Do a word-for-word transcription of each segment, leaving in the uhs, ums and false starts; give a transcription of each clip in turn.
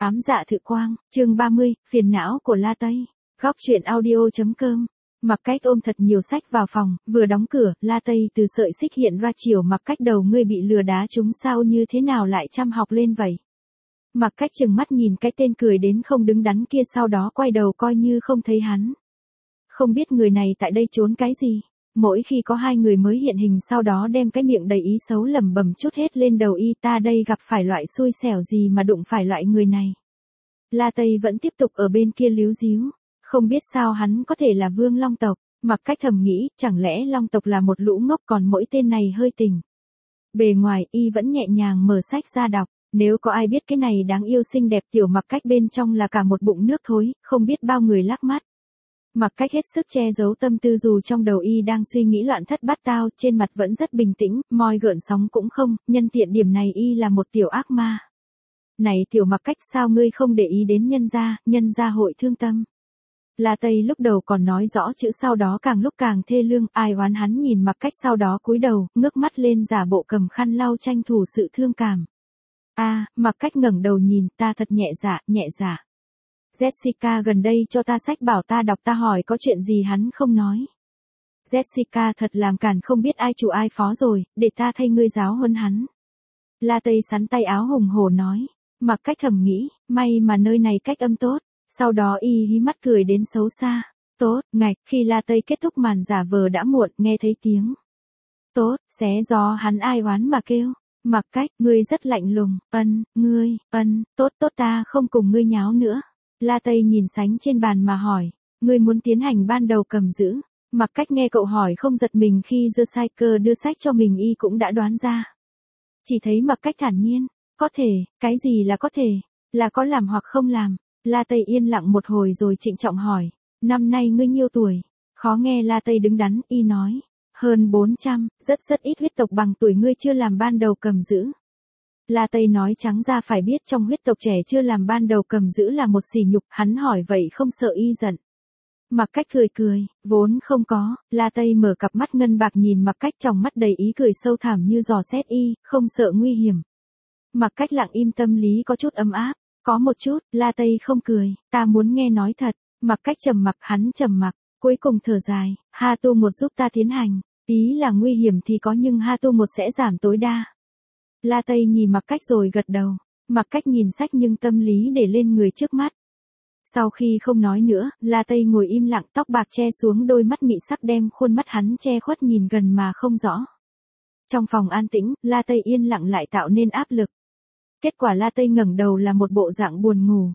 Ám dạ thự quang, chương ba mươi, phiền não của La Tây. Góc truyện audio.com. Mặc Cách ôm thật nhiều sách vào phòng, vừa đóng cửa, La Tây từ sợi xích hiện ra chiều Mặc Cách đầu ngươi bị lừa đá chúng sao như thế nào lại chăm học lên vậy. Mặc Cách chừng mắt nhìn cái tên cười đến không đứng đắn kia sau đó quay đầu coi như không thấy hắn. Không biết người này tại đây trốn cái gì. Mỗi khi có hai người mới hiện hình sau đó đem cái miệng đầy ý xấu lẩm bẩm chút hết lên đầu y ta đây gặp phải loại xui xẻo gì mà đụng phải loại người này. La Tây vẫn tiếp tục ở bên kia líu díu, không biết sao hắn có thể là vương long tộc, Mặc Cách thầm nghĩ chẳng lẽ long tộc là một lũ ngốc còn mỗi tên này hơi tình. Bề ngoài y vẫn nhẹ nhàng mở sách ra đọc, nếu có ai biết cái này đáng yêu xinh đẹp tiểu Mặc Cách bên trong là cả một bụng nước thối, không biết bao người lắc mắt. Mặc Cách hết sức che giấu tâm tư dù trong đầu y đang suy nghĩ loạn thất bát tao, trên mặt vẫn rất bình tĩnh, moi gợn sóng cũng không, nhân tiện điểm này y là một tiểu ác ma. Này tiểu Mặc Cách sao ngươi không để ý đến nhân gia, nhân gia hội thương tâm. La Tây lúc đầu còn nói rõ chữ sau đó càng lúc càng thê lương, ai oán hắn nhìn Mặc Cách sau đó cúi đầu, ngước mắt lên giả bộ cầm khăn lau tranh thủ sự thương cảm. A, à, Mặc Cách ngẩng đầu nhìn, ta thật nhẹ dạ, nhẹ dạ. Jessica gần đây cho ta sách bảo ta đọc ta hỏi có chuyện gì hắn không nói. Jessica thật làm cản không biết ai chủ ai phó rồi, để ta thay ngươi giáo huấn hắn. La Tây sắn tay áo hùng hổ nói, Mặc Cách thầm nghĩ, may mà nơi này cách âm tốt, sau đó y hí mắt cười đến xấu xa. Tốt, ngạch, khi La Tây kết thúc màn giả vờ đã muộn, nghe thấy tiếng. Tốt, xé gió hắn ai oán mà kêu. Mặc Cách, ngươi rất lạnh lùng, ân, ngươi, ân, tốt tốt ta không cùng ngươi nháo nữa. La Tây nhìn sánh trên bàn mà hỏi, ngươi muốn tiến hành ban đầu cầm giữ. Mặc Cách nghe cậu hỏi không giật mình khi The Psyker đưa sách cho mình y cũng đã đoán ra. Chỉ thấy Mặc Cách thản nhiên, có thể, cái gì là có thể, là có làm hoặc không làm. La Tây yên lặng một hồi rồi trịnh trọng hỏi, năm nay ngươi nhiêu tuổi? Khó nghe La Tây đứng đắn, y nói, hơn bốn trăm, rất rất ít huyết tộc bằng tuổi ngươi chưa làm ban đầu cầm giữ. La Tây nói trắng ra phải biết trong huyết tộc trẻ chưa làm ban đầu cầm giữ là một sỉ nhục, hắn hỏi vậy không sợ y giận. Mặc Cách cười cười, vốn không có, La Tây mở cặp mắt ngân bạc nhìn Mặc Cách trong mắt đầy ý cười sâu thẳm như dò xét y, không sợ nguy hiểm. Mặc Cách lặng im tâm lý có chút ấm áp, có một chút, La Tây không cười, ta muốn nghe nói thật. Mặc Cách trầm mặc, hắn trầm mặc, cuối cùng thở dài, Ha Tu một giúp ta tiến hành, ý là nguy hiểm thì có nhưng Ha Tu một sẽ giảm tối đa. La Tây nhìn Mặc Cách rồi gật đầu, Mặc Cách nhìn sách nhưng tâm lý để lên người trước mắt. Sau khi không nói nữa, La Tây ngồi im lặng, tóc bạc che xuống đôi mắt mị sắc đem khuôn mắt hắn che khuất nhìn gần mà không rõ. Trong phòng an tĩnh, La Tây yên lặng lại tạo nên áp lực. Kết quả La Tây ngẩng đầu là một bộ dạng buồn ngủ.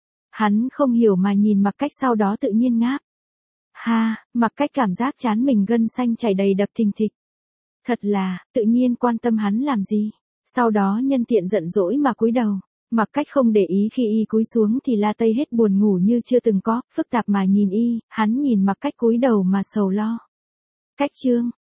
Hắn không hiểu mà nhìn Mặc Cách sau đó tự nhiên ngáp. Ha, Mặc Cách cảm giác trán mình gân xanh chảy đầy đập thình thịch. Thật là, tự nhiên quan tâm hắn làm gì. Sau đó nhân tiện giận dỗi mà cúi đầu. Mặc Cách không để ý khi y cúi xuống thì La Tây hết buồn ngủ như chưa từng có, phức tạp mà nhìn y, hắn nhìn Mặc Cách cúi đầu mà sầu lo. Cách chương